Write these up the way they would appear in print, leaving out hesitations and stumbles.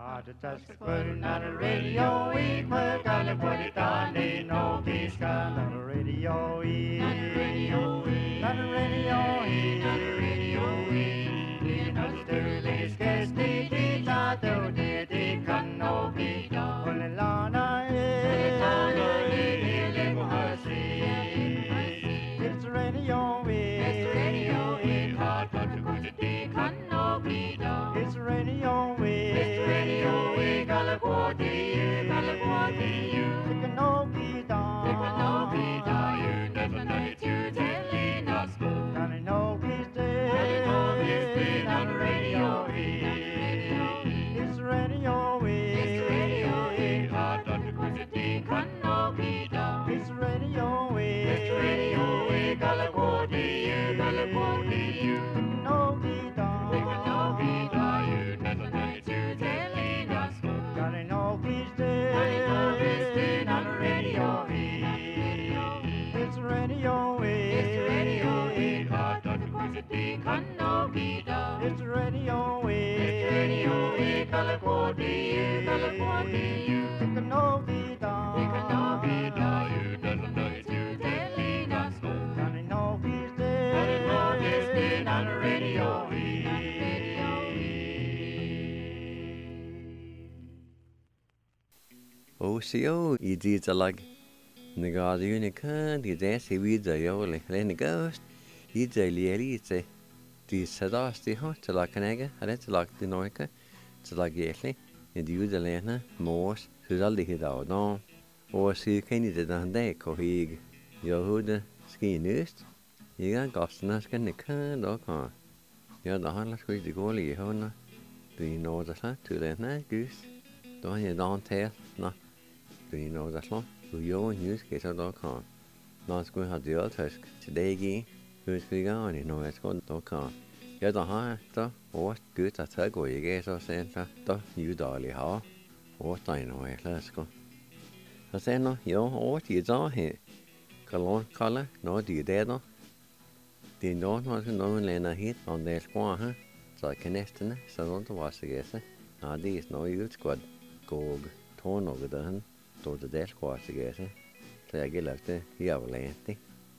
Put it on the radio, we put it on the no disco. On the radio, on the radio, on the radio, on the radio. In the Sterling sketch, the teacher do the can no be done. Only Lana is it's the radio, it's the radio, hard but to go to the can no be done. It's the radio, it's the radio, gotta go to you, gotta go to you. It can no be done, it can no be done. You never know it, you telling us go. Can I know he's dead? On the radio, it's the radio, it's the radio, hard but to go to the can no be done. It's the radio, it's the radio, gotta go to you, gotta go to you. It can no be done, it can no be done. You never know it, you telling us go. Gotta know he's dead, on the radio, it's the radio, it's the radio, hard but to go to the can no be done. It's the radio, it's the radio, gotta go to you, gotta go to you. It can no be done, it can no be done. You never know it, you telling us go. Gotta know he's dead, gotta know he's dead on the radio. OCO, I did a lag. Nagad unica, the dance he reads a yoli, then ghost. He's a lielite. The sadas the hot to like an egg, and it's like the noica, to like yetly, and the udalena, morse, who's all the hit out no. Or see Kenny did on day, cohig. Yehuda ski nust. You got gosnas can the can or car. You're the harness with the goalie, Yehona. Do you know the flat to that night goose? Don't you don't tell? No. Do you know that long? Do you use gator.com? Not going to have the old task today, gee. Who's going, you know, it's going.com. You're the high, though, or good at a go, you get or center, though, you dolly how. What I know, let's go. I say, no, you what you don't here. Color, color, no, do you dare no? The don't want to know when I hit on their squaw, huh? So I can estimate, so don't wash the guess. Now, these no use squad. Gog, torn over the hun, towards the desk wash the guess. So I get left the Yavalante.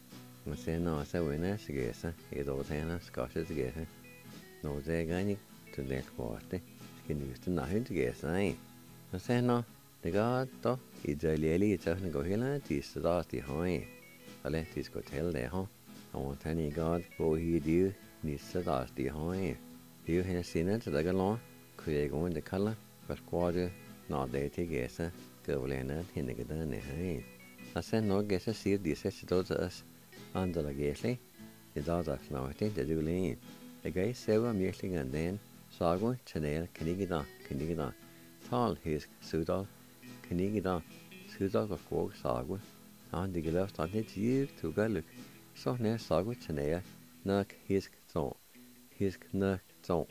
I say, no, I say, when I guess, it all ten Scotches together. No, they're going to desk wash the skin used to nothing to guess, I say, no, the god, though, it's a lily, it's a go hill, it's the last the high. I let this go tell there, huh? I want any god, go he do, needs the last the high. Do you have seen it, the galon? Could I go in the color? But quarter, not there to guess, go in it, in the garden, hey. I said, no, guess I see this, it's to us. Under the gately, it's all that now, I think they do lean. The guy several muesling and then, Sago, Chanel, Canigida, Tall, his Sudal, Canigida, Sudal of Quog, Sago, and the left on it, you to go look. So near Sago, Chanel, Nuck, his zone, his nuck, zone.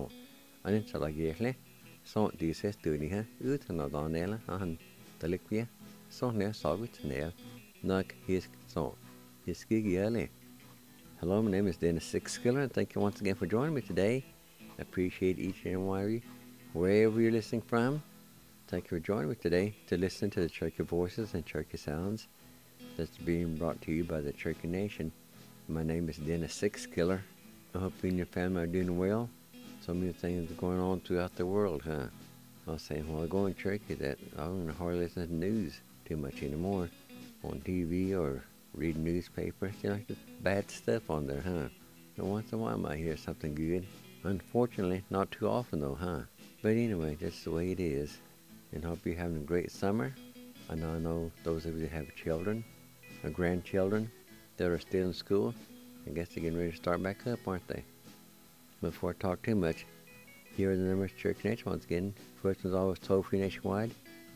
And it's a gately, so this is doing here, ut and not on Ella, and the liquid, so near Sago, Chanel, Nuck, his zone. It's Gigi early. Hello, my name is Dennis Sixskiller, and thank you once again for joining me today. I appreciate each and every wherever you're listening from. Thank you for joining me today to listen to the Cherokee voices and Cherokee sounds that's being brought to you by the Cherokee Nation. My name is Dennis Sixskiller. I hope you and your family are doing well. So many things are going on throughout the world, huh? I was saying, well, going Cherokee that I don't hardly listen to the news too much anymore on TV or read newspapers, you know, just bad stuff on there, huh? And once in a while I might hear something good. Unfortunately, not too often though, huh? But anyway, that's the way it is. And hope you're having a great summer. And I know those of you that have children or grandchildren that are still in school, I guess they're getting ready to start back up, aren't they? Before I talk too much, here are the numbers to Cherokee Nation once again. First one's always toll-free nationwide,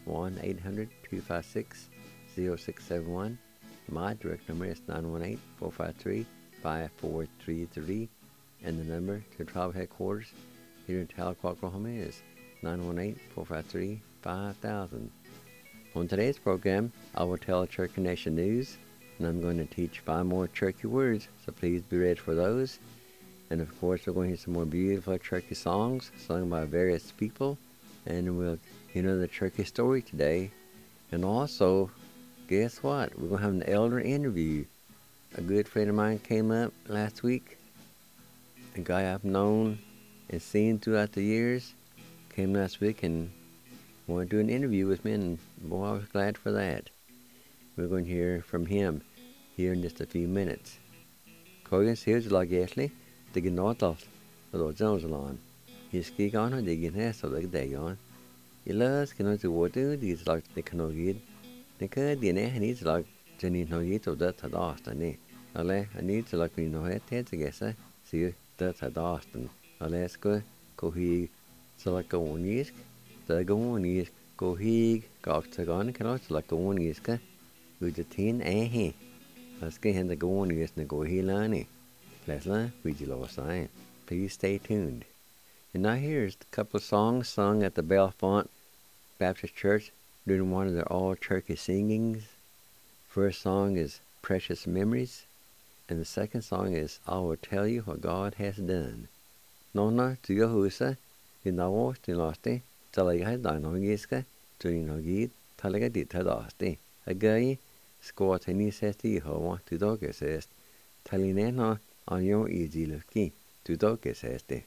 1-800-256-0671. My direct number is 918-453-5433, and the number to tribal headquarters here in Tahlequah, Oklahoma is 918-453-5000. On today's program, I will tell Cherokee Nation news, and I'm going to teach 5 more Cherokee words, so please be ready for those. And of course, we're going to hear some more beautiful Cherokee songs sung by various people. and we'll the turkey story today. And also, guess what? We're gonna have an elder interview. A good friend of mine came up last week. A guy I've known and seen throughout the years came last week and wanted to do an interview with me, and boy, I was glad for that. We're going to hear from him here in just a few minutes. Coggins here's like Ashley, the Gnotal, the Lord Jones along. He's ski on her digging her so like day on. He loves can to water, these like the canoe. The good dinner, and he's like Jenny no eat of that at Austin. I need to like me no head to guess, see that at Austin. Let's go he so like go on yesk. The go on yesk go he got to go on can also like go on yeska. With the tin he. Let's get him to go on yesk and go he lani. Let's learn with you lost sign. Please stay tuned. And now here's a couple of songs sung at the Bellefonte Baptist Church during one of their all-turkey singings. First song is Precious Memories, and the second song is I Will Tell You What God Has Done. Nona to Yahusa, in the war, to Lasti, Talaga Dinogiska, to Nogid, Talaga di Tadasti. A guy, score tennis sesti, ho, to Dogus est, Talinena on your easy looking, to Dogus este.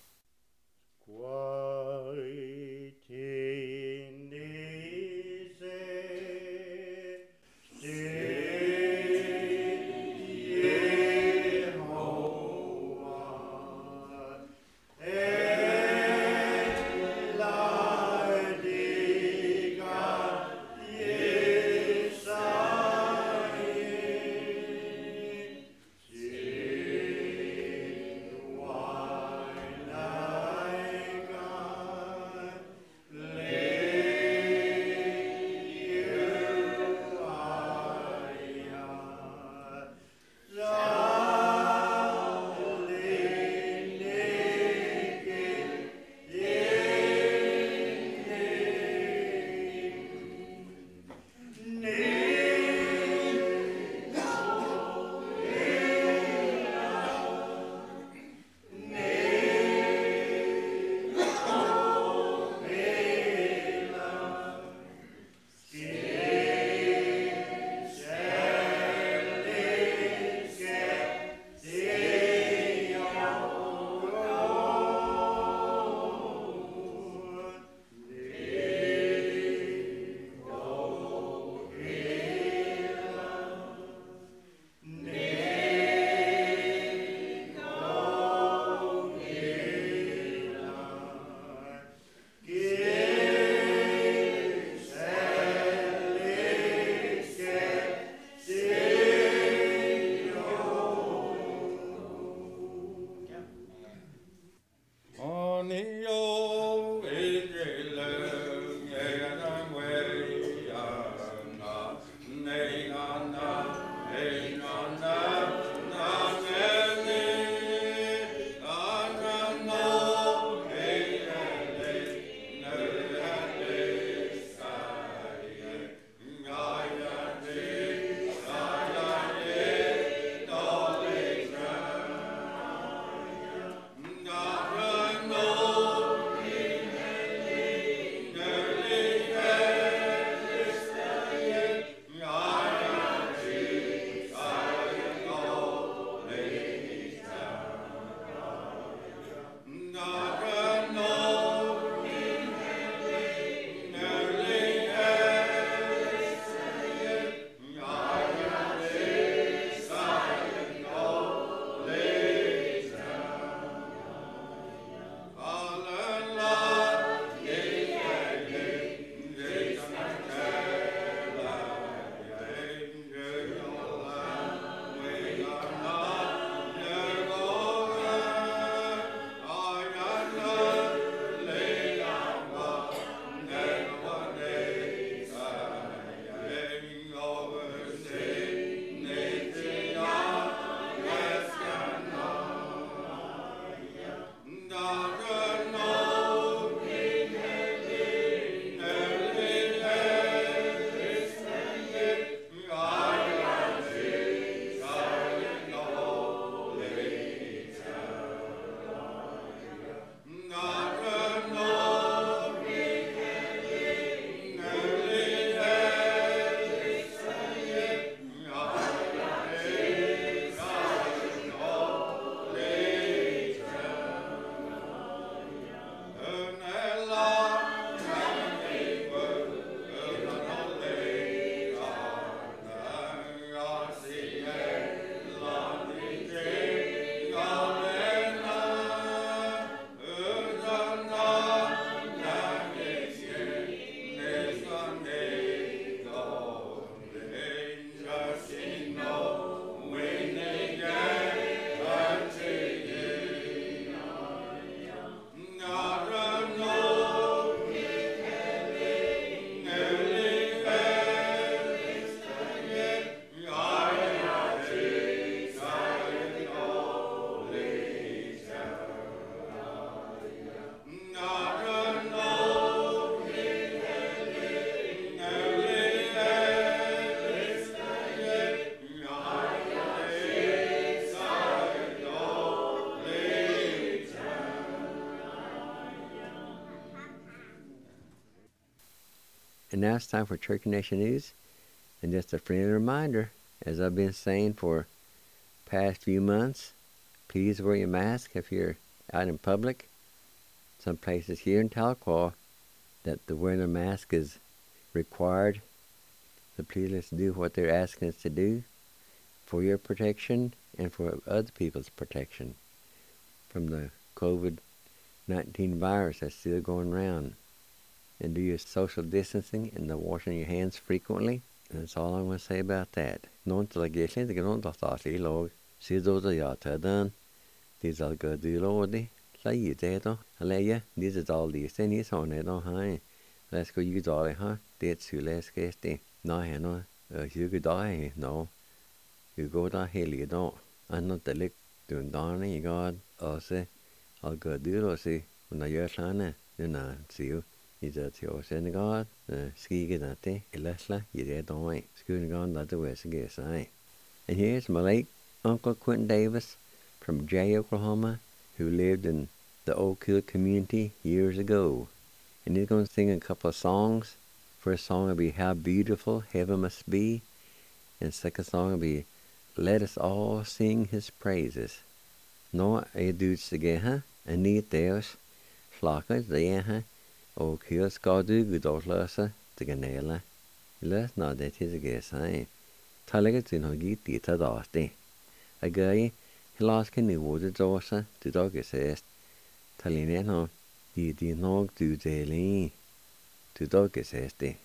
And now it's time for Turkey Nation News. And just a friendly reminder, as I've been saying for past few months, please wear your mask if you're out in public. Some places here in Tahlequah that the wearing a mask is required. So please let's do what they're asking us to do for your protection and for other people's protection from the COVID-19 virus that's still going around. And do your social distancing and the washing your hands frequently. And that's all I'm going to say about that. Non till I get into get on the thought log. See those are your done. These are good do lordy. Lay you there though. I lay ya. These is all these things on it on high. Let's go use all it, huh? That's who let's get the. No, I know. You could die. No. You go down here, you don't. I'm not the lick doing darn you God. Also, I'll go do those see. When I hear Sana, then I see you. He's at your synagogue, ski get at the Lesla, you dead don't wait. Schooling on the west guess I. And here's my late Uncle Quentin Davis from Jay, Oklahoma, who lived in the Oak Hill community years ago. And he's going to sing a couple of songs. First song will be How Beautiful Heaven Must Be. And second song will be Let Us All Sing His Praises. No, I do it again, and need theirs. Flockers, there, Oak Hill skal du gudårsløse til ganela. Løs nå det til seg seg. Tallet til noe gitt i ta dati. A gøy, hilaske nivåde dåse til dog sest. Talline nå, de nog du deli. Til dog sest det.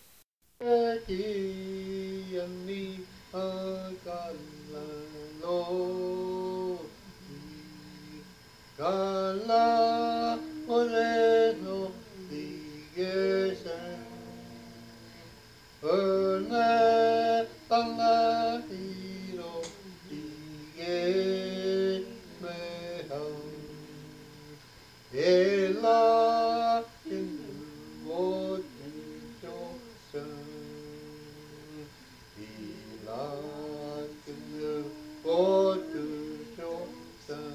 Gala Moreno Yes, Erne Tala Hiro Yes, Meham Ela in what Johnson Ela in what Johnson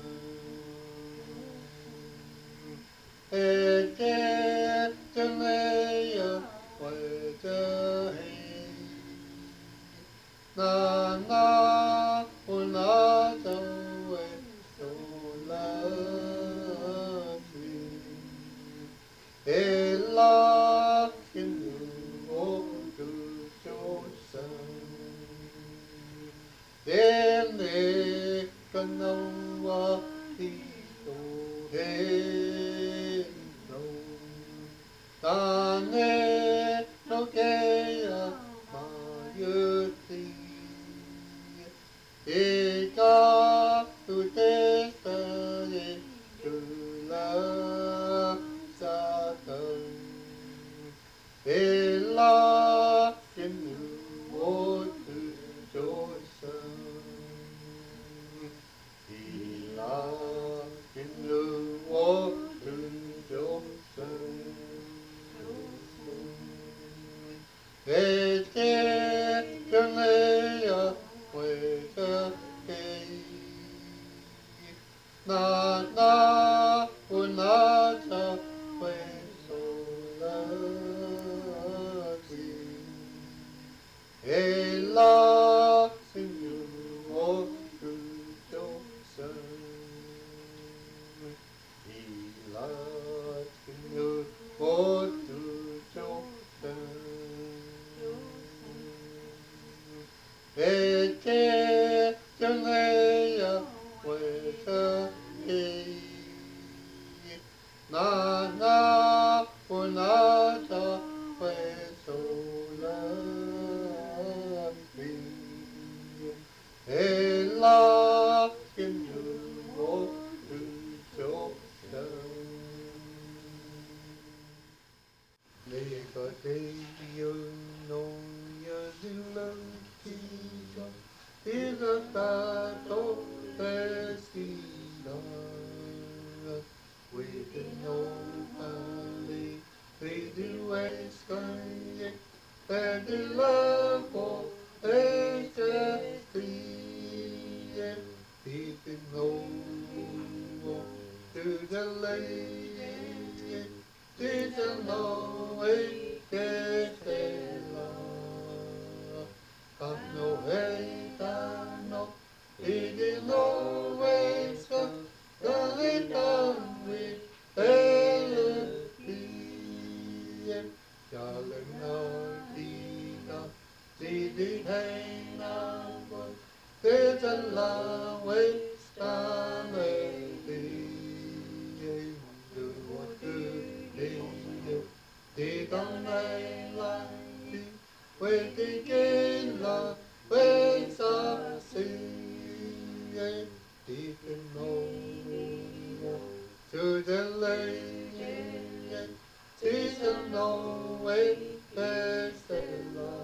Na na una tawe sola ella kinu o tu chosa dene kanawa ti to he no tane no keya mayuti Eka tu te sare tu la satan Ela kenu o tu josan Ela kenu o tu josan Ete tunea Weta na na unata we solati ela sinu o kujosan ela sinu o kujosan Ete tunea weta na na unata we solati ela kinu o kujosan Lega teio no ya zilantiga Ega tato pesina With no valley They do escaye And the love for HSP People know to the lady Didn't know it que se la no heta no idi no weska galita we ele pie jalen no dina di hey na te la weska le đi con này là đi quê đi kia là quê xa xí đi cái nô chưa chân lấy chỉ chân nô quê quê sẽ là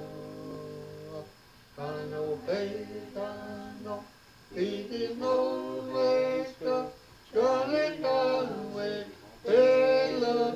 ta nô quê ta nô đi đi nô quê cho lên ta quê quê là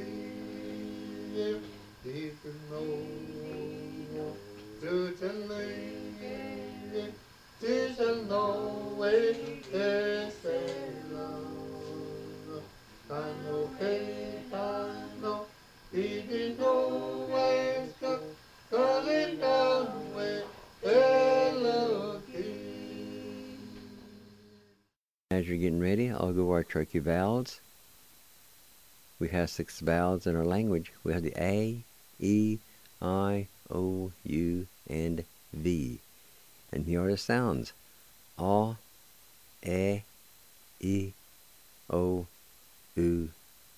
As you're getting ready, I'll go over our turkey vowels. We have 6 vowels in our language. We have the A, E, I, O, U, and V. And here are the sounds. A, E, I, O, U,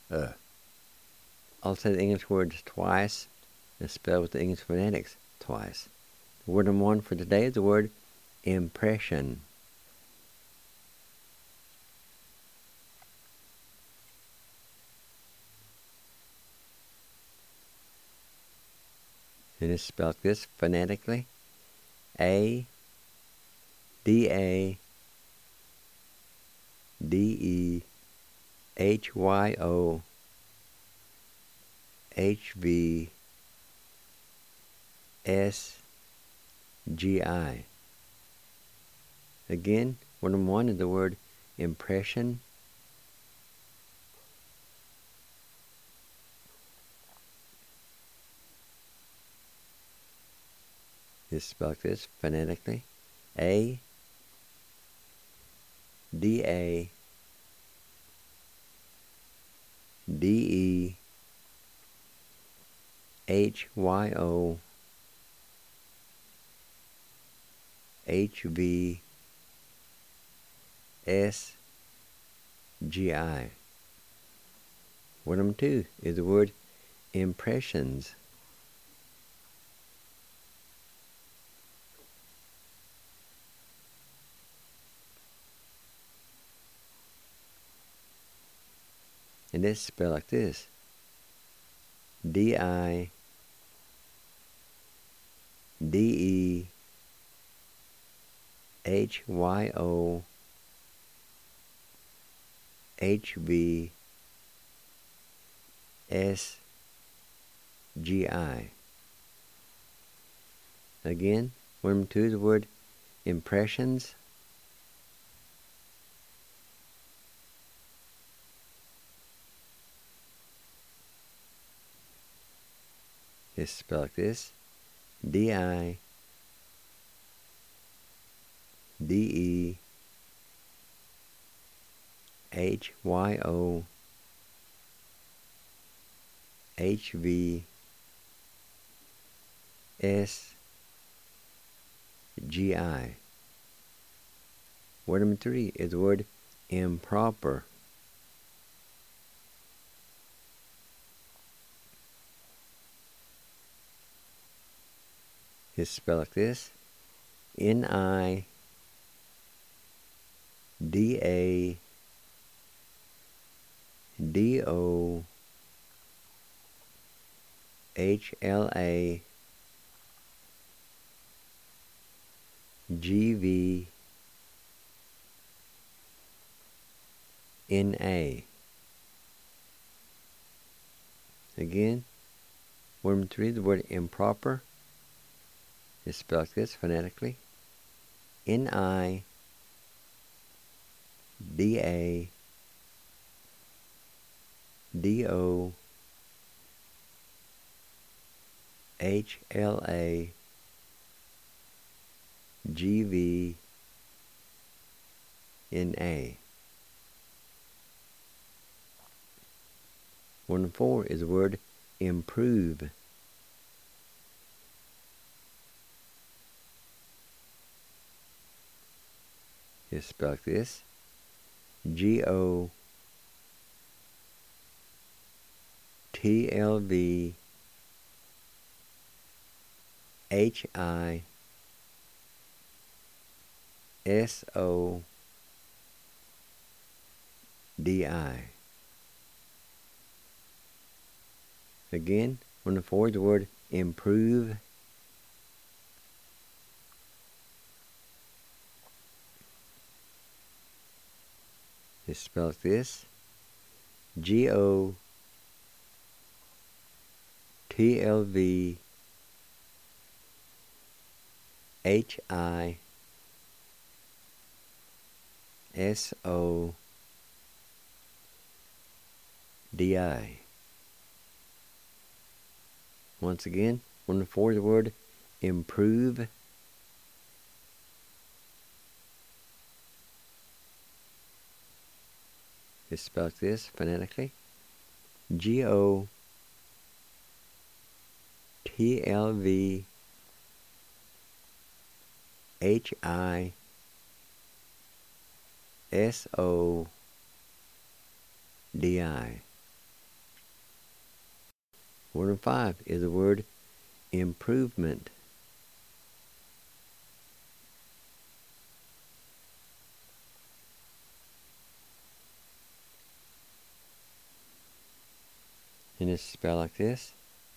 I'll say the English words twice and spell with the English phonetics twice. The word number 1 for today is the word impression. And it's spelled this phonetically. A, D, A, D, E, H, Y, O, H, V, S, G, I. Again, word number 1 is the word impression. It's spelled this phonetically. A, D, A, D, E, H, Y, O, H, V, S, G, I. Word number 2 is the word impressions. And it's spelled like this. D, I, D, E, H, Y, O, H, V, S, G, I. Again, word number 2 is the word impressions. It's spelled like this. D, I, D, E, H, Y, O, H, V, S, G, I. Word number 3 is the word improper. It's spelled like this. N, I, D, A, D, O, H, L, A, G, V, N, A. Again, word number 3, the word improper. It's spelled like this phonetically. N, I, D, A, D, O, HLAGVNA. 1 and 4 is the word improve. It's spelled like this: GOTLVHISODI. Again, 1 and 4 is the word improve. It's spelled like this: GOTLVHISODI. Once again, 1 and 4 is the word improve. It's spelled like this phonetically: GOTLVHISODI. 1 and 5 is the word improvement. And it's spelled like this: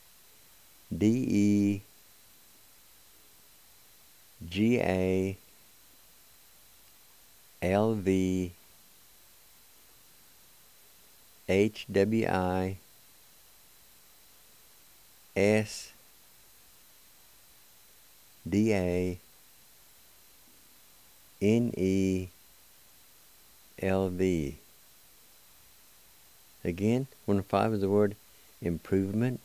DEGALVHWISDANELV. Again, 1 and 5 is the word improvement.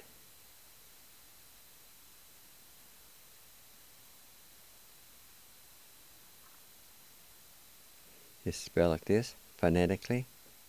It's spelled like this phonetically: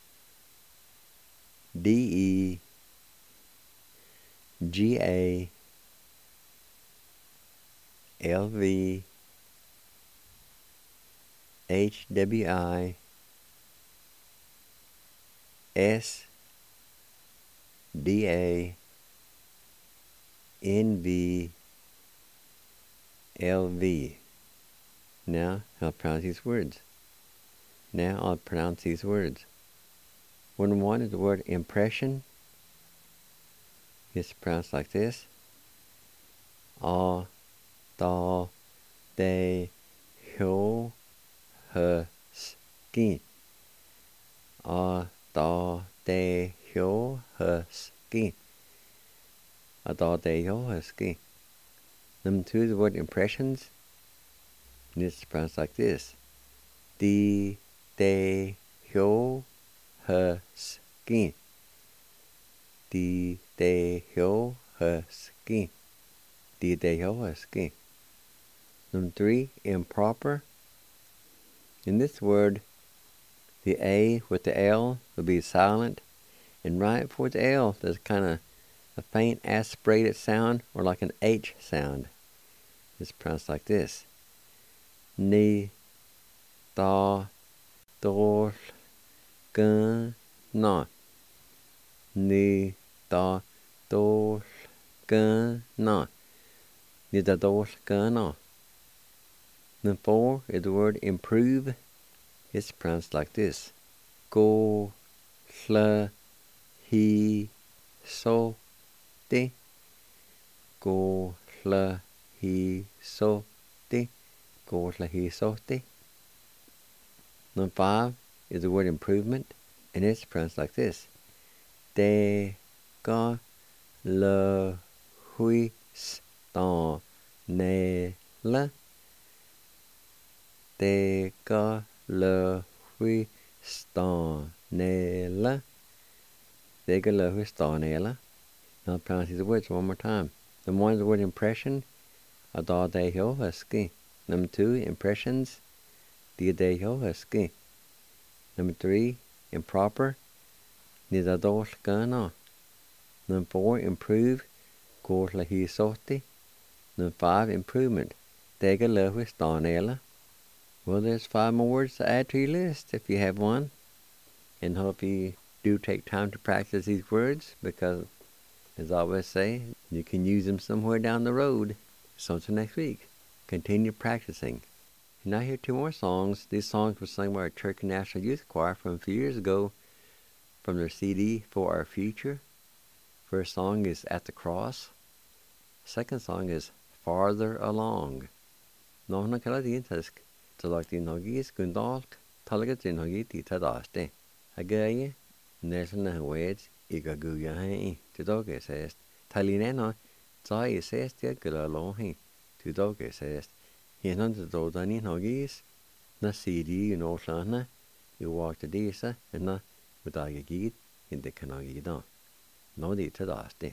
DEGALVHWISDANELV. Now I'll pronounce these words. 1 and 1 is the word impression. It's pronounced like this: ADAHYOHSKI. ADAHYOHSKI. ADAHYOHSKI. Number 2 is the word impressions. And it's pronounced like this: DEGALHYOHSKI. DEGALHYOHSKI. DEGALHYOHSKI. Number 3, improper. In this word, the A with the L will be silent, and right before the L, there's kind of a faint aspirated sound, or like an H sound. It's pronounced like this: Ni da dol gun na. Ni da dol gun na. Ni da dol gun na. Number 4 is the word improve. It's pronounced like this: Go sla he so de. Go sla he so de. Go sla he so de. Number 5 is the word improvement, and it's pronounced like this: De ga le hui sta ne la. De ga le hui sta ne la. De ga le hui sta ne la. I'll pronounce these words one more time. Number 1 is the word impression. Adá dé heo husky. Number 2, impressions. Dia dé heo husky. Number 3, improper. Nid adol gana. Number 4, improve. Gor la hi sorti. Number 5, improvement. Dega lewis donela. Well, there's 5 more words to add to your list if you have one. And hope you do take time to practice these words, because, as I always say, you can use them somewhere down the road. So until next week, continue practicing. And now here are 2 more songs. These songs were sung by our Turkey National Youth Choir from a few years ago from their CD, For Our Future. First song is At the Cross. Second song is Farther Along. Nóna kala dientas talag din hogis gundalt talaga din hogit di tadaste. Agaye nesna weds igaguya hai tudoge says talinena zai says dia gulalohi tudoge says hinan to dani hogis na CD no sana you walk the disa and na udaga git in the kanagi da. No di tadaste.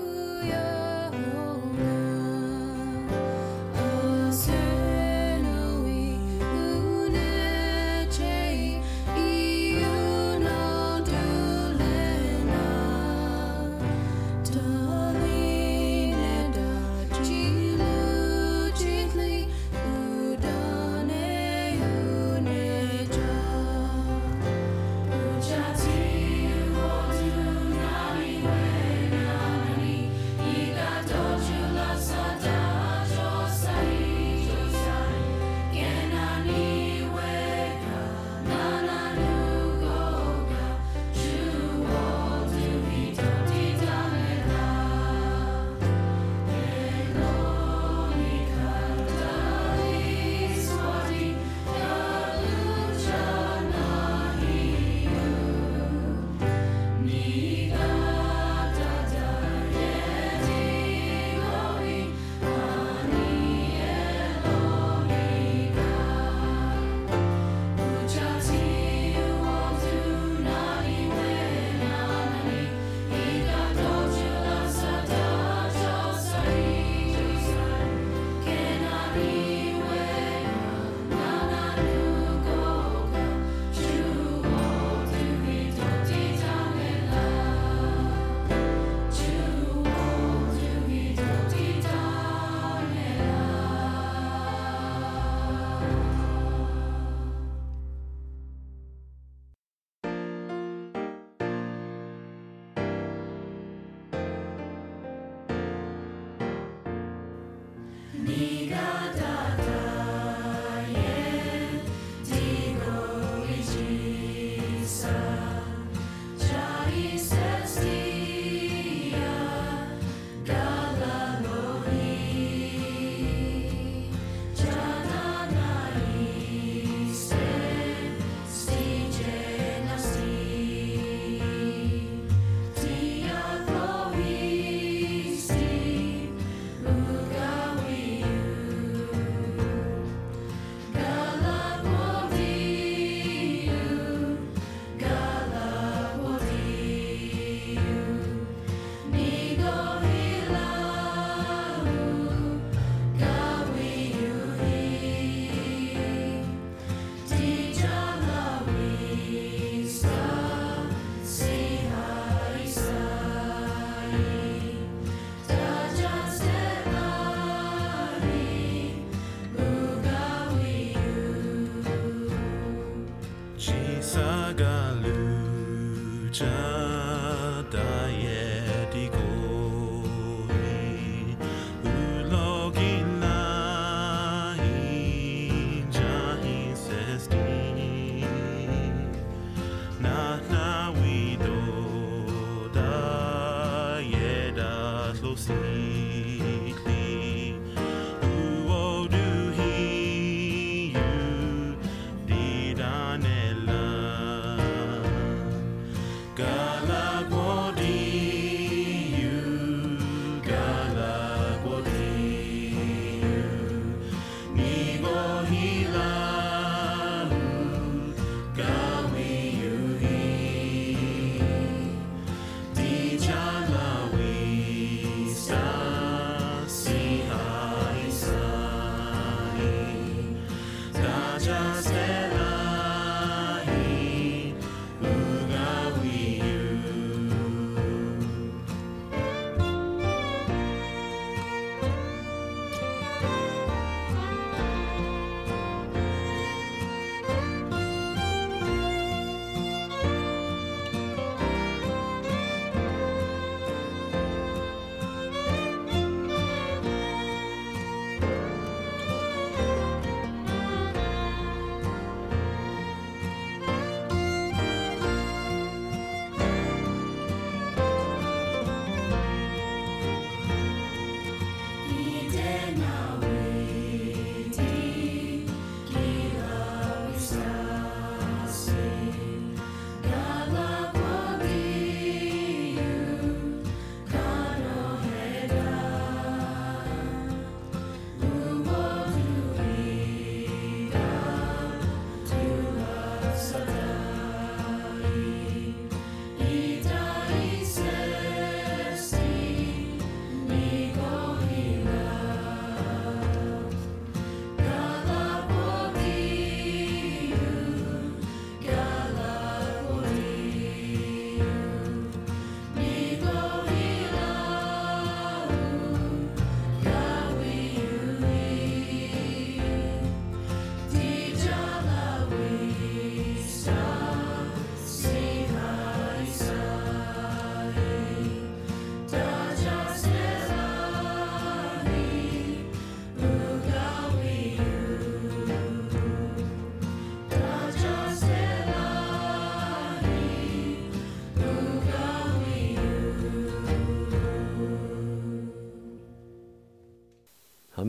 Eternal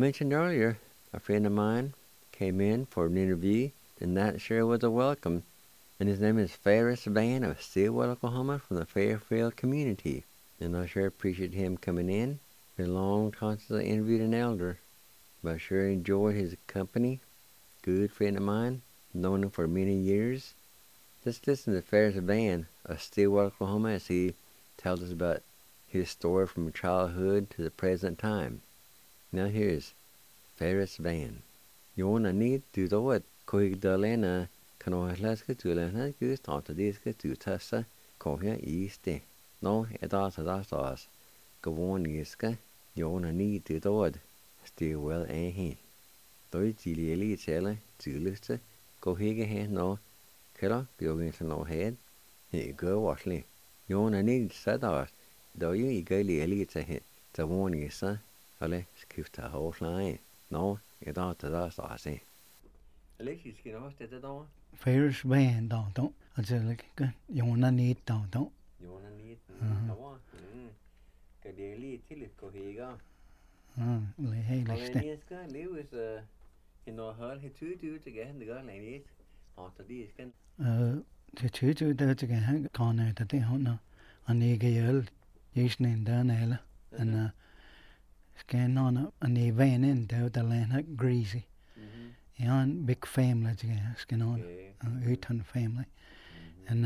mentioned earlier, a friend of mine came in for an interview, and that sure was a welcome. And his name is Ferris Van of Stillwater, Oklahoma, from the Fairfield community. And I sure appreciate him coming in. Been a long time since I interviewed an elder, but I sure enjoyed his company. Good friend of mine, known him for many years. Let's listen to Ferris Van of Stillwater, Oklahoma, as he tells us about his story from childhood to the present time. Now here's Ferris Van. Jona need to do what? Koig Dalena, Canohlas Catulana, good start to this Catutasa, Kohia East. No, it also does us. Go on, Yiska, Jona need to do what? Still well, he. Though Gilly Chella, Julius, go higger hand no, Killer, go into no head. He go washly. Jona need said us, though you go Lily to hit the one Yissa, Ole, skift a whole line. No, it ought to us, eh? Alexis, you know, at the door. Ferris Van don't. I said like you wanna need don't. You wanna need one? Cái địa lý thì lịch của he go. Lấy hay lấy Còn này cái liu is he know her he two together the girl like this. After this can. The two there together con này that they don't know. Anh ấy cái ơi, is nên đó này là, and scan on anh ấy van in there the land like greasy. And big family together, scan on, ton family, and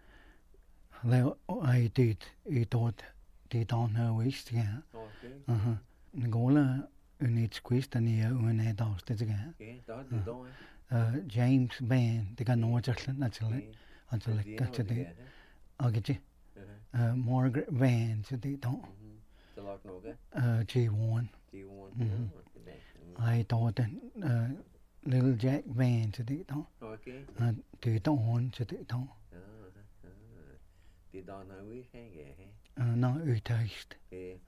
I did thought they don't know which together. Ngola unit squeezed and here when I does together. James Van, they got no just naturally, until like that today. I'll get you. Margaret Van, so they don't. G1. I thought that little Jack Van, so they don't. They don't, so they don't. They don't know which No, we taste. Cái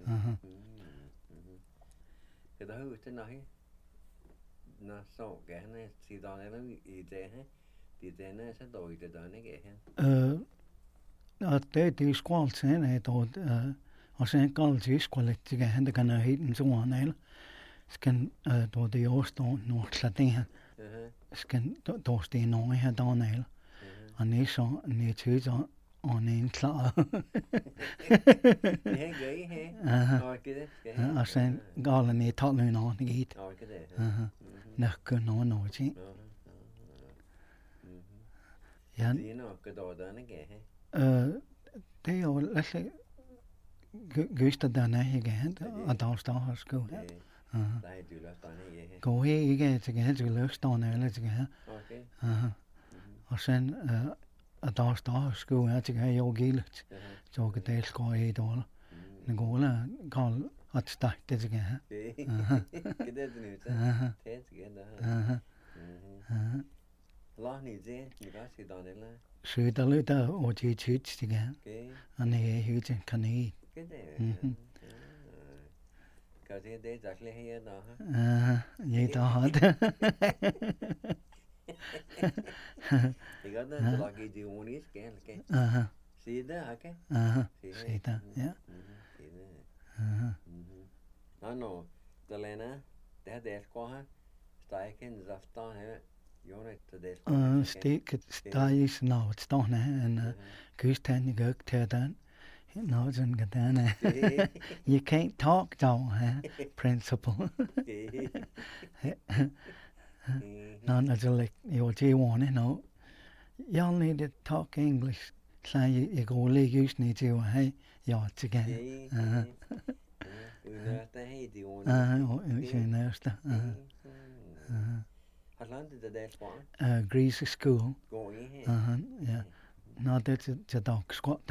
đó hữu thế này nó sổ cái này thì đó này nó ý thế hết thì thế này sẽ đổi từ đó này cái hết det de skål sen är då och sen kallt ju skål det kan det kan hit så man eller skan då det just då nog slatin skan då det nog här då eller och ni så ni tror så och ni klar det är grej här och sen galen ni tar nu någon hit när kunde nog inte ja det är nog det då där det det är ju lätt gust där när jag helt att då står ska nej du låter det här gå här det är ju löst då när det är okej och sen att då står ska det är ju gilt så det ska är då det går kall att starta det här det är det nu det är det La ni det ni kan se då det så det lite och det chits det här han är ju inte kan ni cái det cái det exactly här då vậy đó hết thì có nó là cái điều muốn ít cái see đó hả cái see đó yeah no the lena det ska ha steken zaftan här stick stays now it's done and goose ten you go tear down no it's in get down you can't talk though principle none of the like your G1 no y'all need to talk English so you go use need to hey yeah together Greasy school. Yeah. No, that's a dog squat.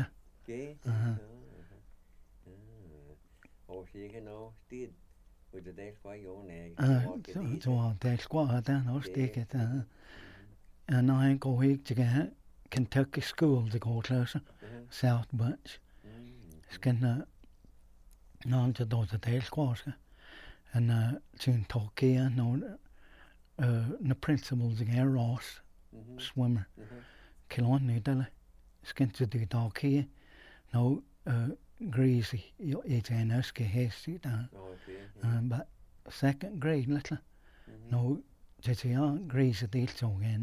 Oh, she can know did with the day squat your neck. So that squat then no stick it. And I go here to get Kentucky school to go closer. South Bunch. Skin no to do the day squat. And to Tokyo no the principals again Ross swimmer kilon nidale skin to the dog here no greasy it's an uske hasty down but second grade little. No, just Greece at the again.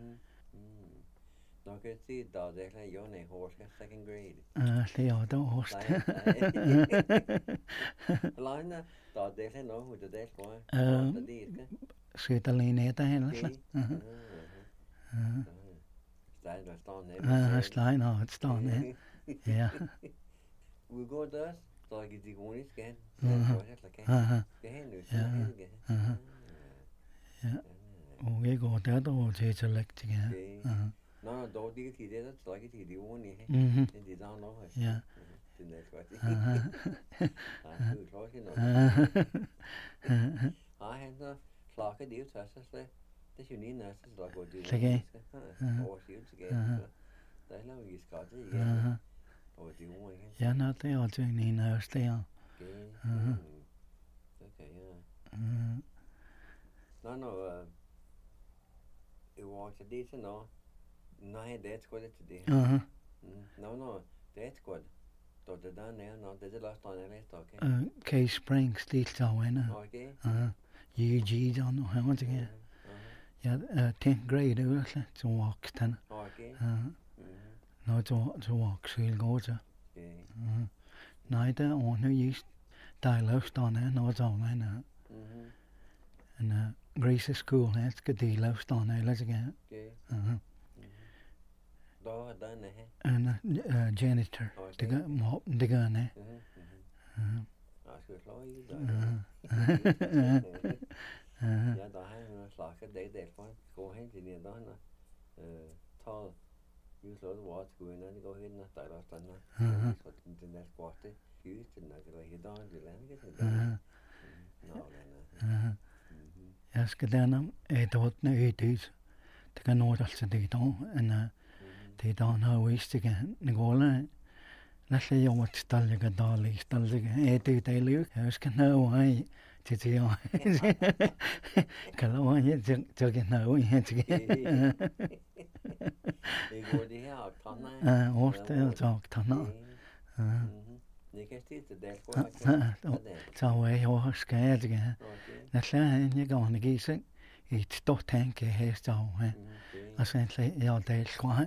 No, good see, dog, they like your name, horse, second grade. They are the host. Line, dog, they like no, who the death one. Sweetaline little. Slide was down there. Slide, no, it's down there. Yeah. We go to so I get the one again. Yeah. We go there to teach a lecture again. No, don't do it. That's like it. The one here. They don't know. Yeah. I had the clock at you, Tesla. That you need nurses like what do you okay. Or you together. They know you got it. Or do you want it? Yeah, not they are doing the nurse, they are. Okay, yeah. No, it was a decent, no. No, that's good today. No, that's good. So the down there, no, there's a last on the rest, okay? K Springs, still so in. Okay. UG, don't know how much again. Yeah, 10th grade, to walk 10. Okay. No, to walk, so you'll go to. Neither on who used dialogue on there, no, it's all I know. And Greece school, that's good deal of on there, let's again. And janitor, the mop, the gun, eh? Ja, der har jeg slaget dag derfra. Gå hen til den der, tag slået hvor skulle ind, og gå hen og der er sådan så den der sport det hyre til når det var helt andet det land ikke Jeg skal dernam dåtne ut. Det kan nå altså det då en det då har vist igen. Nicola Näsle jo at stalliga dali stalliga det det jag ska nå hej till jag. Kallar jag jag nå hej till. Det går det här att tanna. Ofta jag tanna. Ni kan sitta där på. Så jag ska jag. Näsle jag går ni gisa. Ett stort tanke här så. Och sen jag det ska.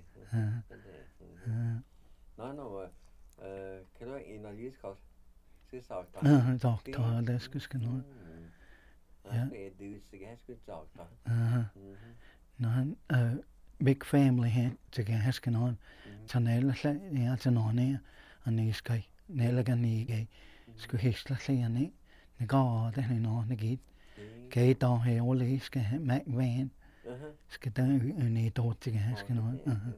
No, kan du en af de skal sagt. Doktor, det skal noget. Ja. Det er sikkert skal doktor. No, big family her til gas skal noget. Tanelle ja til noget og ni skal nælge ni skal hisle sig ned. Det går det er noget gik. Gæt der her ole skal magvan. Skal der en dot til gas skal noget.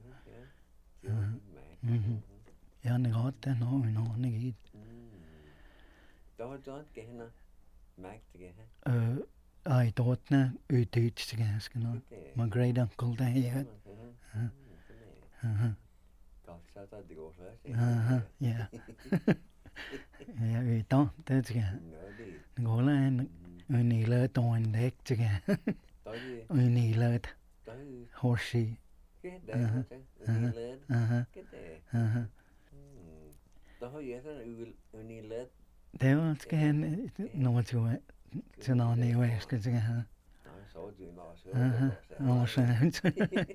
Ja, det godt det noget gik. Der har du ikke hende magt til I dotne ut til gas skal noget. My great uncle der her. Godt så der det går så. Ja. Ja, vi då det til gas. Det går la en lille tårn dæk til gas. En lille horse. Der har jeg sådan en lille. Det var skal han noget til noget nye jeg skal til have. Så det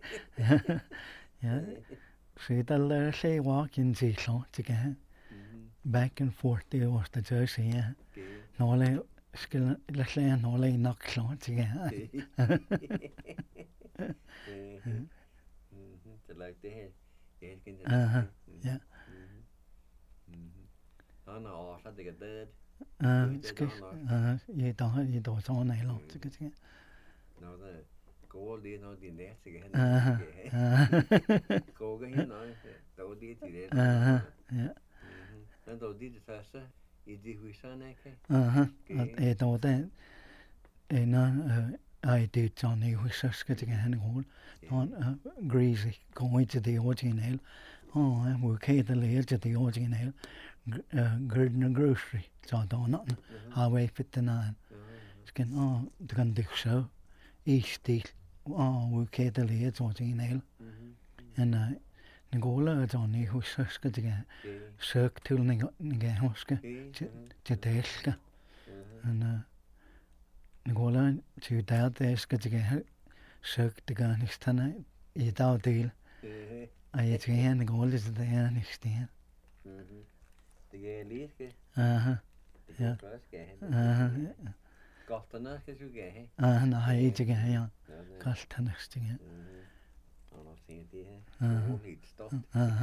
ja. Så der lader sig walking til så til have. Back and forth det var det så siger. Nogle skal lade sig nogle nok så til have. Det like det her. Ja. Han har også det død. Jeg der så nej lov til det. Nå det går det når de næste igen. Går igen når der det til det. Ja. Men der det så i de husene ikke. Det der den en det sådan i huset skal det han gå. Han greasy going til det original. Jeg må kæde lære til det original. Gardner Grocery, så der noget. Highway 59. Skal det kan det så. I stil. Vi kæde lære til original. En Nicola sådan i huset skal det søg til huske til det skal. En Nicola to that there's got to get shook the gun extend it out deal. I it's again the goal is the next day. Det er lige. Uh-huh. Det er også godt nok skal du gøre. Nej, it's again, ja. Kast the next thing. Og nu ser det her. Helt stolt.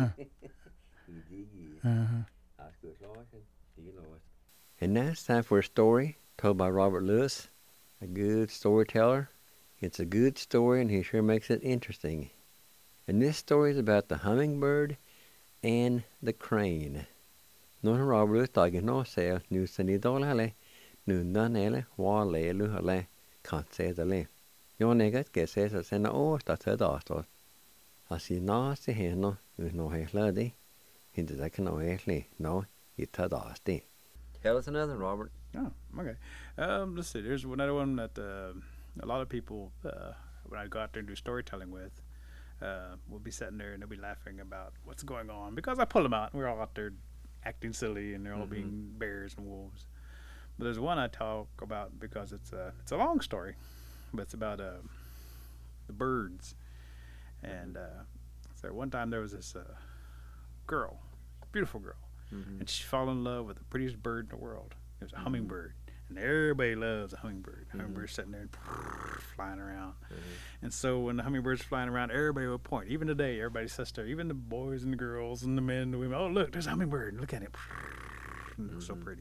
And now it's time for a story told by Robert Lewis, a good storyteller. It's a good story and he sure makes it interesting. And this story is about the hummingbird and the crane. Nå har Robert Lewis dagen nå ser nu sen I dårlig halve, nu nanele, wale lu halve, kan se det le. Jo negat kan se så sen år startet avstått. Asi nasi heno nu nå hela det. Inte det kan nå egentligen nå I tar det. Tell us another, Robert. Oh, okay. Let's see. There's another one that a lot of people, when I go out there and do storytelling with, will be sitting there and they'll be laughing about what's going on because I pull them out. And we're all out there acting silly and they're all being bears and wolves. But there's one I talk about because it's a long story, but it's about the birds. And so one time there was this girl, beautiful girl. And she fell in love with the prettiest bird in the world. It was a hummingbird. And everybody loves a hummingbird. Hummingbird's sitting there flying around. And so when the hummingbird's flying around, everybody would point. Even today, everybody says to her, even the boys and the girls and the men and the women, oh, look, there's a hummingbird. Look at it. It looks so pretty.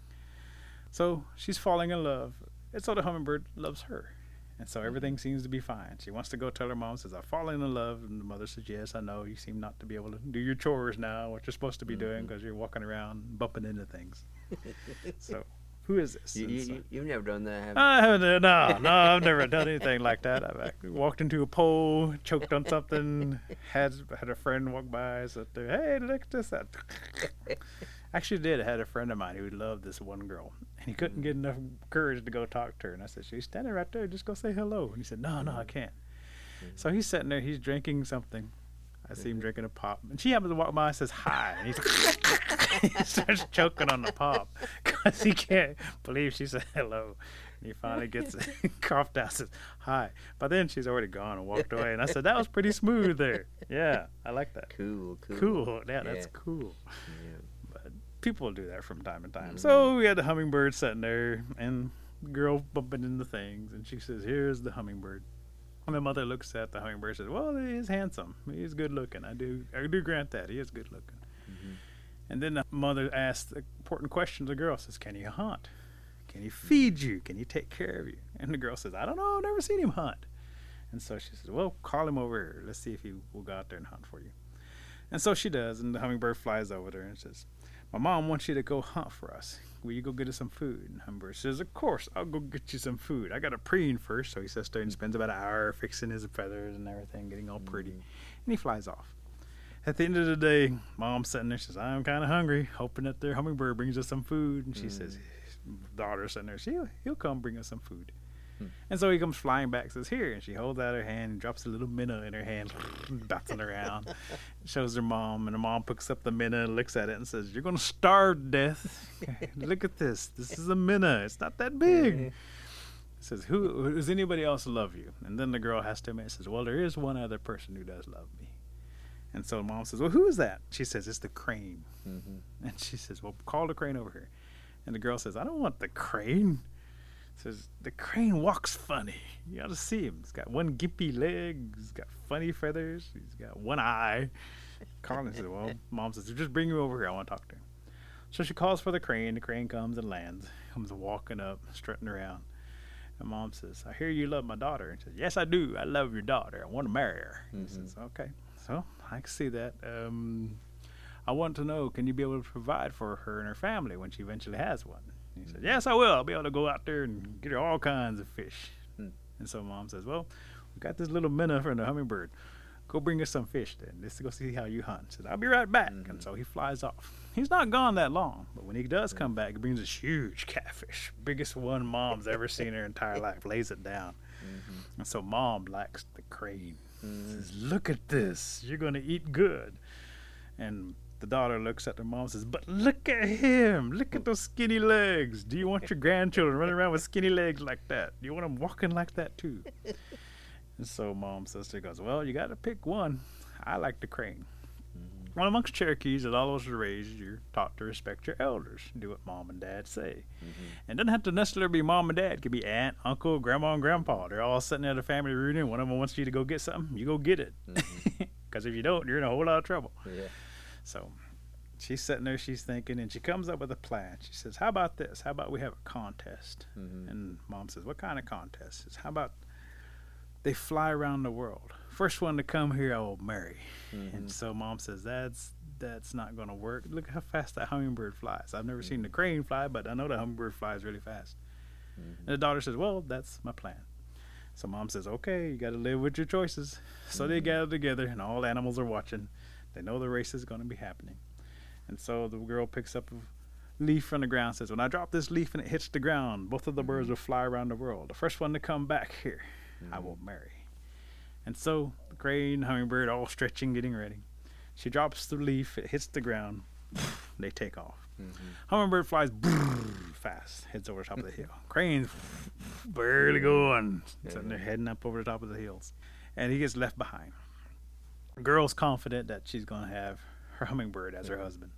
So she's falling in love. And so the hummingbird loves her. And so everything seems to be fine. She wants to go tell her mom, says, I've fallen in love. And the mother says, yes, I know. You seem not to be able to do your chores now, what you're supposed to be doing because you're walking around bumping into things. So who is this? You've never done that, have you? I haven't. No, I've never done anything like that. I've actually walked into a pole, choked on something, had a friend walk by, said, hey, look at this. Actually did. I had a friend of mine who loved this one girl, and he couldn't get enough courage to go talk to her. And I said, she's standing right there. Just go say hello. And he said, no, I can't. So he's sitting there. He's drinking something. I see him drinking a pop. And she happens to walk by and says, hi. And he starts choking on the pop because he can't believe she said hello. And he finally gets coughed out and says, hi. By then, she's already gone and walked away. And I said, that was pretty smooth there. Yeah, I like that. Cool. Yeah, that's cool. Yeah. People do that from time to time. So we had the hummingbird sitting there and the girl bumping into things. And she says, here's the hummingbird. And my mother looks at the hummingbird and says, well, he is handsome. He's good looking. I do grant that. He is good looking. And then the mother asked the important question to the girl. Says, can he hunt? Can he feed you? Can he take care of you? And the girl says, I don't know. I've never seen him hunt. And so she says, well, call him over here. Let's see if he will go out there and hunt for you. And so she does. And the hummingbird flies over there and says, my mom wants you to go hunt for us. Will you go get us some food? And Hummingbird says, of course, I'll go get you some food. I got to preen first. So he sits there and spends about an hour fixing his feathers and everything, getting all pretty. And he flies off. At the end of the day, Mom's sitting there. She says, I'm kind of hungry, hoping that their hummingbird brings us some food. And she says, daughter's sitting there. He'll come bring us some food. And so he comes flying back, says, here. And she holds out her hand and drops a little minnow in her hand, bouncing around. Shows her mom, and her mom picks up the minnow and looks at it and says, you're going to starve to death. Look at this. This is a minnow. It's not that big. Says, who does anybody else love you? And then the girl has to admit, says, well, there is one other person who does love me. And so mom says, well, who is that? She says, it's the crane. And she says, well, call the crane over here. And the girl says, I don't want the crane. Says, the crane walks funny. You ought to see him. He's got one gimpy leg. He's got funny feathers. He's got one eye. Colin says, well, Mom says, just bring him over here. I want to talk to him. So she calls for the crane. The crane comes and lands. Comes walking up, strutting around. And Mom says, I hear you love my daughter. And she says, yes, I do. I love your daughter. I want to marry her. He says, okay. So I can see that. I want to know, can you be able to provide for her and her family when she eventually has one? He said, yes, I will. I'll be able to go out there and get her all kinds of fish. And so Mom says, well, we got this little minnow from the hummingbird. Go bring us some fish then. Let's go see how you hunt. He said, I'll be right back. And so he flies off. He's not gone that long. But when he does come back, he brings this huge catfish. Biggest one Mom's ever seen in her entire life. Lays it down. And so Mom likes the crane. Says, look at this. You're going to eat good. And The daughter looks at the mom and says, but look at him. Look at those skinny legs. Do you want your grandchildren running around with skinny legs like that? Do you want them walking like that too? And so mom's sister goes, well, you got to pick one. I like the crane. Well, amongst Cherokees, as all of us are raised, you're taught to respect your elders. Do what mom and dad say. And it doesn't have to necessarily be mom and dad. It could be aunt, uncle, grandma, and grandpa. They're all sitting at a family reunion. One of them wants you to go get something. You go get it. Because if you don't, you're in a whole lot of trouble. Yeah. So she's sitting there, she's thinking, and she comes up with a plan. She says, how about this? How about we have a contest? And mom says, what kind of contest? She says, how about they fly around the world? First one to come here, I will marry. And so mom says, that's not going to work. Look how fast that hummingbird flies. I've never seen the crane fly, but I know the hummingbird flies really fast. And the daughter says, well, that's my plan. So mom says, okay, you got to live with your choices. So they gather together, and all animals are watching. They know the race is going to be happening. And so the girl picks up a leaf from the ground, says, when I drop this leaf and it hits the ground, both of the birds will fly around the world. The first one to come back here, I will marry. And so the crane, hummingbird, all stretching, getting ready. She drops the leaf, it hits the ground, they take off. Hummingbird flies fast, heads over the top of the hill. Crane's barely going, so they're heading up over the top of the hills. And he gets left behind. The girl's confident that she's going to have her hummingbird as her husband.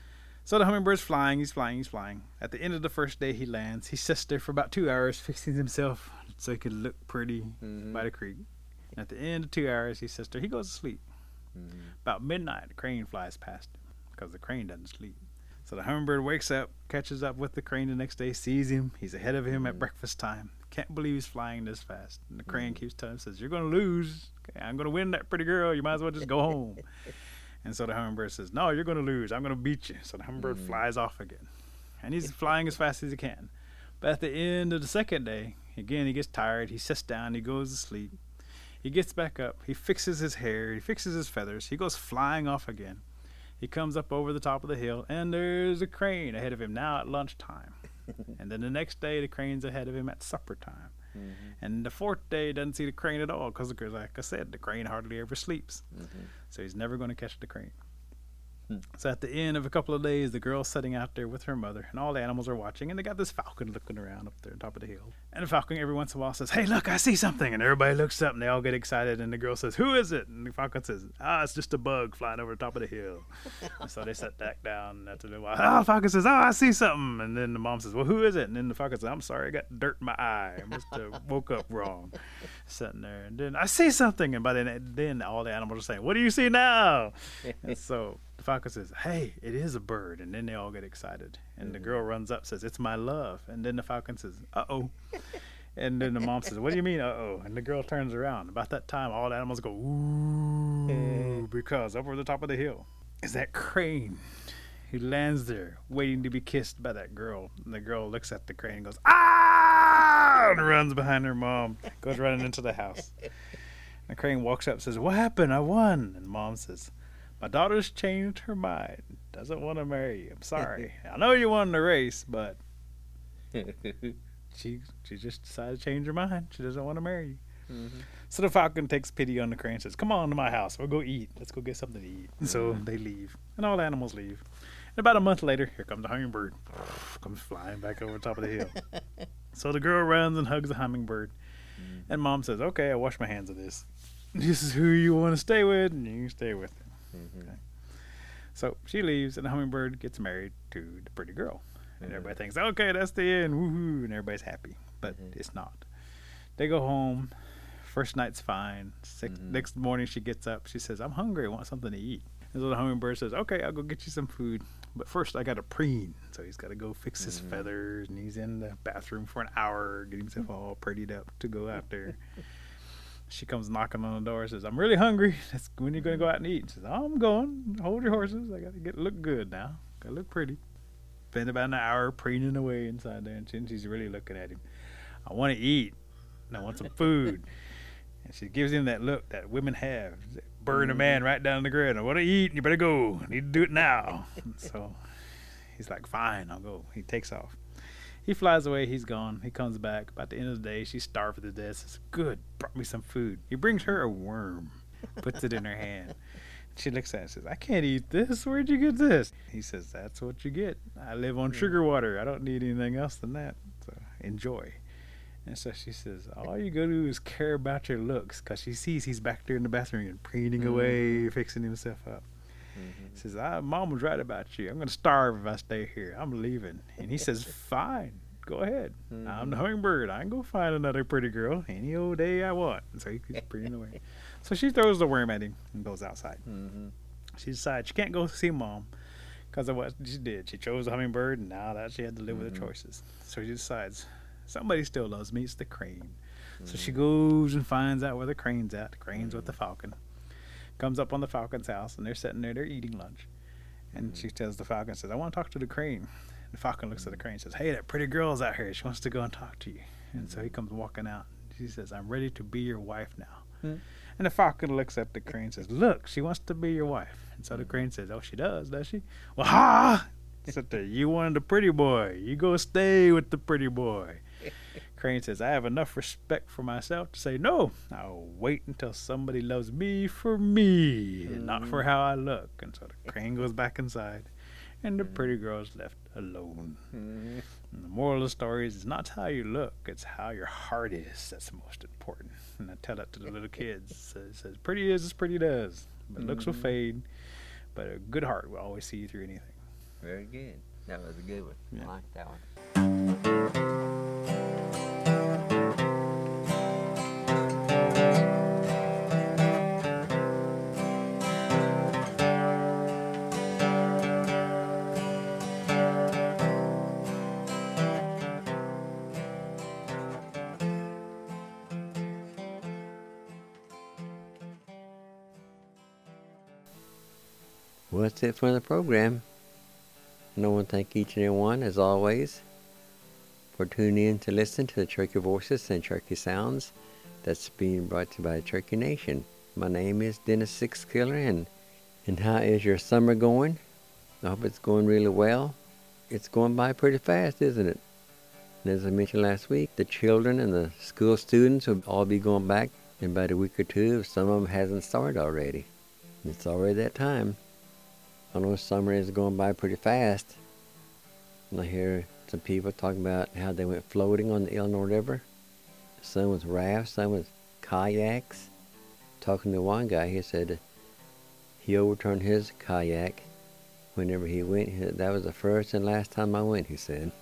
So the hummingbird's flying, he's flying. At the end of the first day he lands. He sits there for about 2 hours, fixing himself so he could look pretty by the creek. And at the end of 2 hours, he sits there. He goes to sleep. About midnight, the crane flies past him because the crane doesn't sleep. So the hummingbird wakes up, catches up with the crane the next day, sees him. He's ahead of him at breakfast time. Can't believe he's flying this fast. And the crane keeps telling him, says, you're going to lose. Okay, I'm going to win that pretty girl. You might as well just go home. And so the hummingbird says, no, you're going to lose. I'm going to beat you. So the hummingbird flies off again. And he's flying as fast as he can. But at the end of the second day, again, he gets tired. He sits down. He goes to sleep. He gets back up. He fixes his hair. He fixes his feathers. He goes flying off again. He comes up over the top of the hill, and there's a crane ahead of him now at lunchtime. And then the next day, the crane's ahead of him at supper time. And the fourth day, he doesn't see the crane at all because, like I said, the crane hardly ever sleeps. So he's never going to catch the crane. So at the end of a couple of days, the girl's sitting out there with her mother, and all the animals are watching, and they got this falcon looking around up there on top of the hill. And the falcon every once in a while says, hey, look, I see something. And everybody looks up, and they all get excited, and the girl says, who is it? And the falcon says, it's just a bug flying over the top of the hill. And so they sat back down, and after a little while, the falcon says, I see something. And then the mom says, well, who is it? And then the falcon says, I'm sorry, I got dirt in my eye. I must have woke up wrong. Sitting there, and then I see something. And by then all the animals are saying, what do you see now? And so the falcon says, hey, it is a bird. And then they all get excited. And the girl runs up, says, it's my love. And then the falcon says, uh-oh. And then the mom says, what do you mean, uh-oh? And the girl turns around. About that time, all the animals go, ooh, because up over the top of the hill is that crane. He lands there, waiting to be kissed by that girl. And the girl looks at the crane and goes, ah! And runs behind her mom, goes running into the house. And the crane walks up and says, what happened? I won. And mom says, my daughter's changed her mind. Doesn't want to marry you. I'm sorry. I know you won the race, but she just decided to change her mind. She doesn't want to marry you. So the falcon takes pity on the crane and says, come on to my house. We'll go eat. Let's go get something to eat. And so they leave. And all the animals leave. And about a month later, here comes the hummingbird. Comes flying back over the top of the hill. So the girl runs and hugs the hummingbird. And mom says, okay, I wash my hands of this. This is who you want to stay with, and you can stay with her. Okay. So she leaves, and the hummingbird gets married to the pretty girl. And everybody thinks, okay, that's the end, woohoo, and everybody's happy. But it's not. They go home. First night's fine. Next morning she gets up. She says, I'm hungry. I want something to eat. And so the hummingbird says, okay, I'll go get you some food. But first I got to preen. So he's got to go fix his feathers. And he's in the bathroom for an hour, getting himself all prettied up to go out there. She comes knocking on the door and says, I'm really hungry. That's when you're going to go out and eat. She says, oh, I'm going. Hold your horses. I got to look good now. Got to look pretty. Spend about an hour preening away inside there. And she's really looking at him. I want to eat. And I want some food. And she gives him that look that women have. Burn a man right down the grid. I want to eat. You better go. I need to do it now. And so he's like, fine, I'll go. He takes off. He flies away. He's gone. He comes back. About the end of the day, she's starved to death. Says, good. Brought me some food. He brings her a worm. Puts it in her hand. She looks at it and says, I can't eat this. Where'd you get this? He says, that's what you get. I live on sugar water. I don't need anything else than that. So enjoy. And so she says, all you go do is care about your looks, because she sees he's back there in the bathroom and preening away, fixing himself up. He says, Mom was right about you. I'm going to starve if I stay here. I'm leaving. And he says, fine, go ahead. I'm the hummingbird. I can go find another pretty girl any old day I want. And so he keeps preening away. So she throws the worm at him and goes outside. She decides she can't go see Mom because of what she did. She chose the hummingbird, and now that she had to live with her choices. So she decides, somebody still loves me. It's the crane. So she goes and finds out where the crane's at. The crane's with the falcon. Comes up on the falcon's house, and they're sitting there. They're eating lunch. And she tells the falcon, says, I want to talk to the crane. The falcon looks at the crane and says, hey, that pretty girl's out here. She wants to go and talk to you. And so he comes walking out. She says, I'm ready to be your wife now. And the falcon looks at the crane and says, look, she wants to be your wife. And so the crane says, oh, she does she? Well, ha! Sit there. You wanted the pretty boy. You go stay with the pretty boy. Crane says, I have enough respect for myself to say, no, I'll wait until somebody loves me for me and not for how I look. And so the crane goes back inside, and the pretty girl's left alone. And the moral of the story is, it's not how you look, it's how your heart is that's most important. And I tell that to the little kids. It says, pretty is as pretty does, but looks will fade, but a good heart will always see you through anything. Very good. That was a good one. Yeah. I like that one. Well, that's it for the program. And I want to thank each and every one, as always, for tuning in to listen to the Cherokee Voices and Cherokee Sounds that's being brought to you by the Cherokee Nation. My name is Dennis Sixkiller, and how is your summer going? I hope it's going really well. It's going by pretty fast, isn't it? And as I mentioned last week, the children and the school students will all be going back in about a week or two if some of them hasn't started already. It's already that time. I know summer is going by pretty fast. And I hear some people talking about how they went floating on the Illinois River. Some with rafts, some with kayaks. Talking to one guy, he said he overturned his kayak whenever he went. That was the first and last time I went, he said.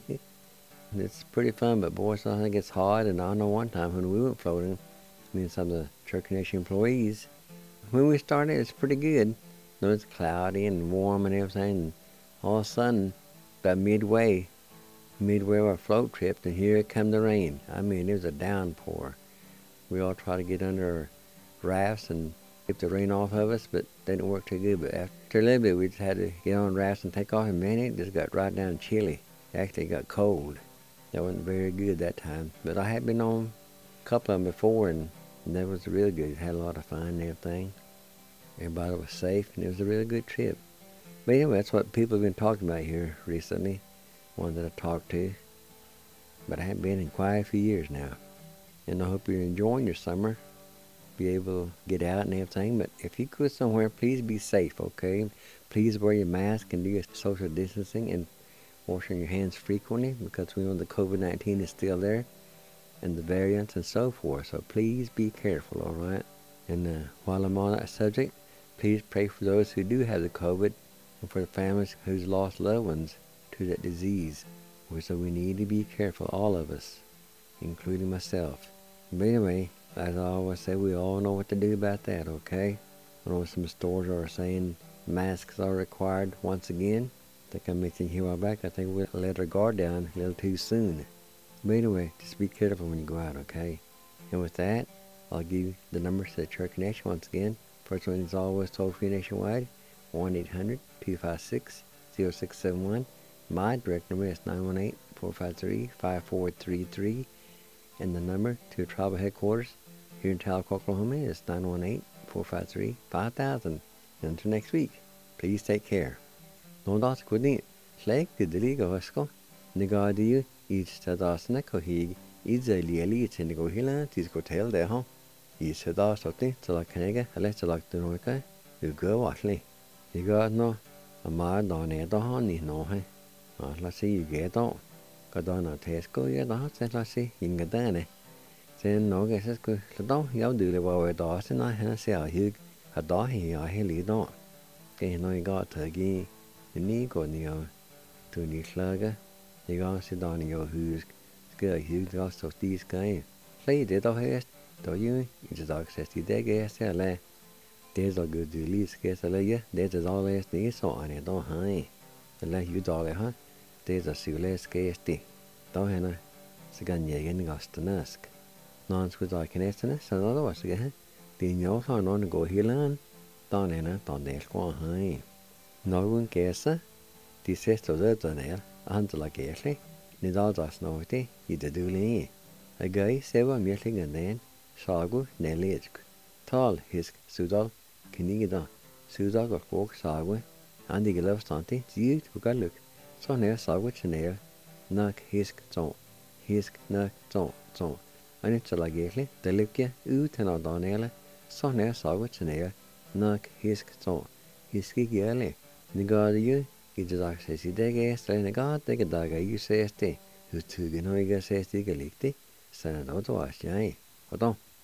It's pretty fun, but boy, so I think it's hard. And I know one time when we went floating, me and some of the Cherokee Nation employees, when we started, it's pretty good. It was cloudy and warm and everything, and all of a sudden, about midway of our float trip, and here it come the rain. I mean, it was a downpour. We all tried to get under our rafts and keep the rain off of us, but it didn't work too good. But after a little bit, we just had to get on rafts and take off, and man, it just got right down chilly. It actually got cold. That wasn't very good that time. But I had been on a couple of them before, and that was really good. Had a lot of fun and everything. Everybody was safe, and it was a really good trip. But anyway, that's what people have been talking about here recently, one that I talked to. But I haven't been in quite a few years now. And I hope you're enjoying your summer, be able to get out and everything. But if you go somewhere, please be safe, okay? Please wear your mask and do your social distancing and washing your hands frequently, because we know the COVID-19 is still there and the variants and so forth. So please be careful, all right? And while I'm on that subject, please pray for those who do have the COVID and for the families who's lost loved ones to that disease. So we need to be careful, all of us, including myself. But anyway, as I always say, we all know what to do about that, okay? I know some stores are saying masks are required once again. I think I mentioned here a while back, I think we let our guard down a little too soon. But anyway, just be careful when you go out, okay? And with that, I'll give you the numbers to the Cherokee Nation once again. First one is always toll-free nationwide, 1-800-256-0671. My direct number is 918-453-5433. And the number to tribal headquarters here in Tahlequah, Oklahoma is 918-453-5000. Until next week, please take care. Nondas kudin, slag didliga vasko, negadiu, each tadasna kohig, Izraeli Tinigo Hila, Tisco Tail there, huh? Is Hadas of the Talakanega, Alexalak the Noika, yu go watli. You got no, a ma don e do honey no he. Let's see you get on. Got on a test go yet, let's see, in the dane. Then no guess it's good. The dog, you do the way dogs, and I have say a hug, a dog here, I hear don't. Okay, no, you got turkey, you need go near to the slugger. You got sit down in your who's good, you got so these guys. Play the dog haste, do you? It's a dog says the day gas, there's a good release case a layer, there's always the so on it, don't high. The less you dog, huh? There's a silly case, don't hannah, Sagan Yagan Gostanusk. Nons with our connectness, and otherwise, the new are non go hill down in a ton de squaw high. No one guess, the sister of the tunnel, until a carefully, need all us know it, either do lee. A guy, several milking and then, Sagu, Nelly, tall, his Sudal, Kinigida, Sudal of walk Sagu, and the glove stunty, you to go look. So near Sagu Chanel, knock his zone, his knock zone. And it's like gately, the lipke, ut and a donella, so near Sagu Chanel, knock his zone, his kiki early. The god you, he just says he degas, and the god take a dagger, you say, who two genoiga says the galicti, send out to us, yay. Hold on.